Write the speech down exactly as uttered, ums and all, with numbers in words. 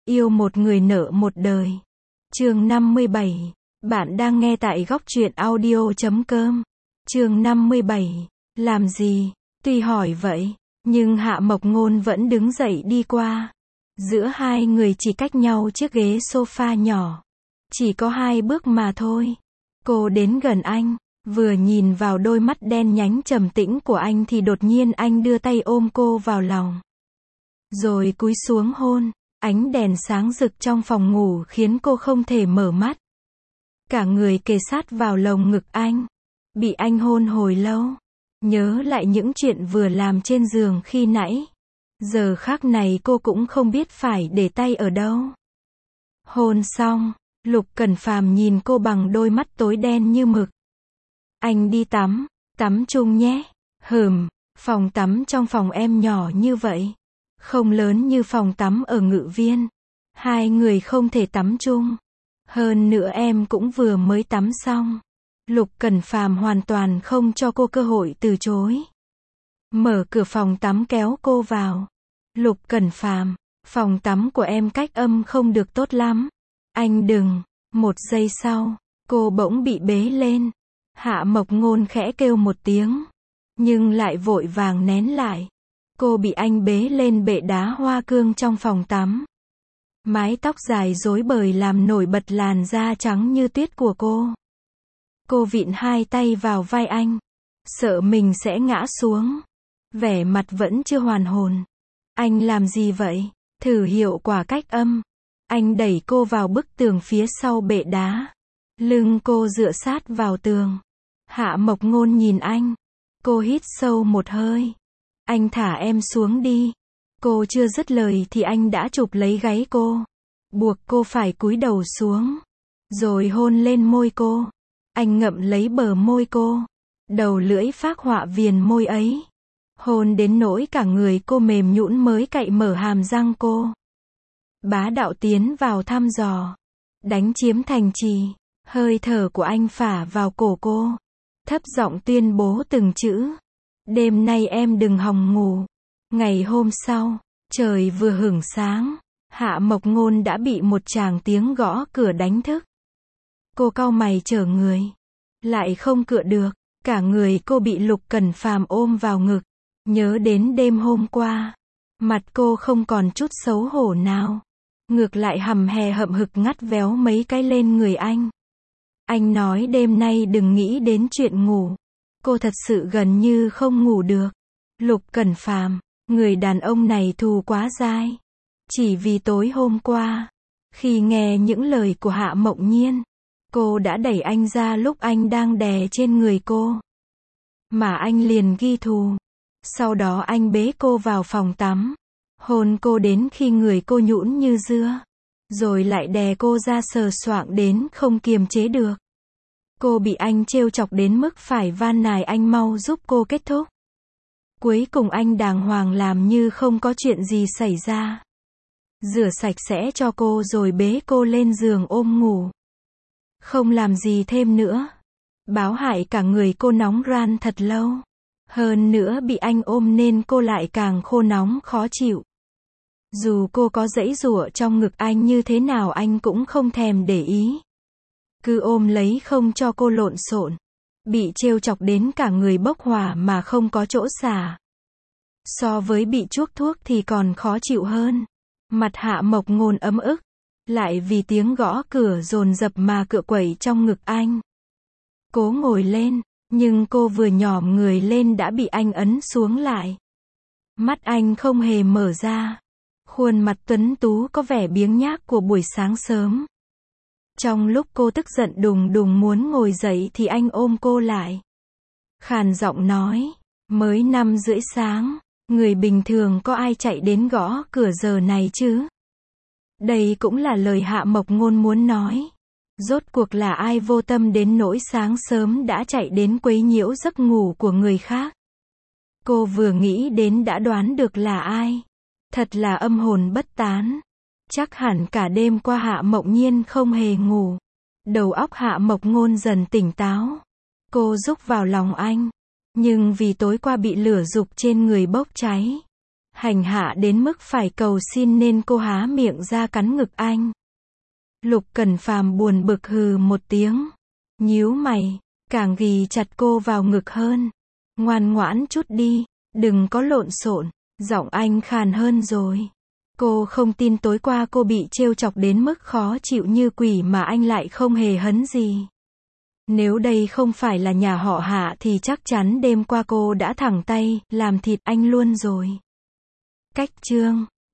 Yêu một người nợ một đời. Chương năm mươi bảy. Bạn đang nghe tại góc truyện audio chấm com. Chương năm mươi bảy. Làm gì? Tuy hỏi vậy, nhưng Hạ Mộc Ngôn vẫn đứng dậy đi qua. Giữa hai người chỉ cách nhau chiếc ghế sofa nhỏ. Chỉ có hai bước mà thôi. Cô đến gần anh, vừa nhìn vào đôi mắt đen nhánh trầm tĩnh của anh thì đột nhiên anh đưa tay ôm cô vào lòng. Rồi cúi xuống hôn. Ánh đèn sáng rực trong phòng ngủ khiến cô không thể mở mắt. Cả người kề sát vào lồng ngực anh. Bị anh hôn hồi lâu. Nhớ lại những chuyện vừa làm trên giường khi nãy. Giờ khắc này cô cũng không biết phải để tay ở đâu. Hôn xong, Lục Cẩn Phàm nhìn cô bằng đôi mắt tối đen như mực. Anh đi tắm, tắm chung nhé. Hừm, phòng tắm trong phòng em nhỏ như vậy. Không lớn như phòng tắm ở Ngự Viên. Hai người không thể tắm chung. Hơn nữa em cũng vừa mới tắm xong. Lục Cẩn Phàm hoàn toàn không cho cô cơ hội từ chối. Mở cửa phòng tắm kéo cô vào. Lục Cẩn Phàm, phòng tắm của em cách âm không được tốt lắm. Anh đừng. Một giây sau, cô bỗng bị bế lên. Hạ Mộc Ngôn khẽ kêu một tiếng. Nhưng lại vội vàng nén lại. Cô bị anh bế lên bệ đá hoa cương trong phòng tắm. Mái tóc dài rối bời làm nổi bật làn da trắng như tuyết của cô. Cô vịn hai tay vào vai anh. Sợ mình sẽ ngã xuống. Vẻ mặt vẫn chưa hoàn hồn. Anh làm gì vậy? Thử hiệu quả cách âm. Anh đẩy cô vào bức tường phía sau bệ đá. Lưng cô dựa sát vào tường. Hạ Mộc Ngôn nhìn anh. Cô hít sâu một hơi. Anh thả em xuống đi. Cô chưa dứt lời thì anh đã chụp lấy gáy cô. Buộc cô phải cúi đầu xuống. Rồi hôn lên môi cô. Anh ngậm lấy bờ môi cô. Đầu lưỡi phác họa viền môi ấy. Hôn đến nỗi cả người cô mềm nhũn mới cạy mở hàm răng cô. Bá đạo tiến vào thăm dò. Đánh chiếm thành trì. Hơi thở của anh phả vào cổ cô. Thấp giọng tuyên bố từng chữ. Đêm nay em đừng hòng ngủ. Ngày hôm sau, trời vừa hửng sáng, Hạ Mộc Ngôn đã bị một tràng tiếng gõ cửa đánh thức. Cô cau mày trở người. Lại không cựa được. Cả người cô bị Lục Cẩn Phàm ôm vào ngực. Nhớ đến đêm hôm qua. Mặt cô không còn chút xấu hổ nào. Ngược lại hầm hè hậm hực ngắt véo mấy cái lên người anh. Anh nói đêm nay đừng nghĩ đến chuyện ngủ. Cô thật sự gần như không ngủ được. Lục Cẩn Phàm, người đàn ông này thù quá dai. Chỉ vì tối hôm qua, khi nghe những lời của Hạ Mộng Nhiên, cô đã đẩy anh ra lúc anh đang đè trên người cô. Mà anh liền ghi thù. Sau đó anh bế cô vào phòng tắm. Hôn cô đến khi người cô nhũn như dưa. Rồi lại đè cô ra sờ soạng đến không kiềm chế được. Cô bị anh trêu chọc đến mức phải van nài anh mau giúp cô kết thúc. Cuối cùng anh đàng hoàng làm như không có chuyện gì xảy ra. Rửa sạch sẽ cho cô rồi bế cô lên giường ôm ngủ. Không làm gì thêm nữa. Báo hại cả người cô nóng ran thật lâu. Hơn nữa bị anh ôm nên cô lại càng khô nóng khó chịu. Dù cô có giãy giụa trong ngực anh như thế nào anh cũng không thèm để ý. Cứ ôm lấy không cho cô lộn xộn. Bị trêu chọc đến cả người bốc hỏa mà không có chỗ xả. So với bị chuốc thuốc thì còn khó chịu hơn. Mặt Hạ Mộc Ngôn ấm ức. Lại vì tiếng gõ cửa dồn dập mà cựa quậy trong ngực anh. Cố ngồi lên, nhưng cô vừa nhòm người lên đã bị anh ấn xuống lại. Mắt anh không hề mở ra. Khuôn mặt tuấn tú có vẻ biếng nhác của buổi sáng sớm. Trong lúc cô tức giận đùng đùng muốn ngồi dậy thì anh ôm cô lại. Khàn giọng nói, mới năm rưỡi sáng, người bình thường có ai chạy đến gõ cửa giờ này chứ? Đây cũng là lời Hạ Mộc Ngôn muốn nói. Rốt cuộc là ai vô tâm đến nỗi sáng sớm đã chạy đến quấy nhiễu giấc ngủ của người khác? Cô vừa nghĩ đến đã đoán được là ai. Thật là âm hồn bất tán. Chắc hẳn cả đêm qua Hạ Mộng Nhiên không hề ngủ. Đầu óc Hạ Mộc Ngôn dần tỉnh táo. Cô rúc vào lòng anh. Nhưng vì tối qua bị lửa dục trên người bốc cháy. Hành hạ đến mức phải cầu xin nên cô há miệng ra cắn ngực anh. Lục Cẩn Phàm buồn bực hừ một tiếng. Nhíu mày, càng ghì chặt cô vào ngực hơn. Ngoan ngoãn chút đi, đừng có lộn xộn. Giọng anh khàn hơn rồi. Cô không tin tối qua cô bị trêu chọc đến mức khó chịu như quỷ mà anh lại không hề hấn gì. Nếu đây không phải là nhà họ Hạ thì chắc chắn đêm qua cô đã thẳng tay, làm thịt anh luôn rồi. Cách chương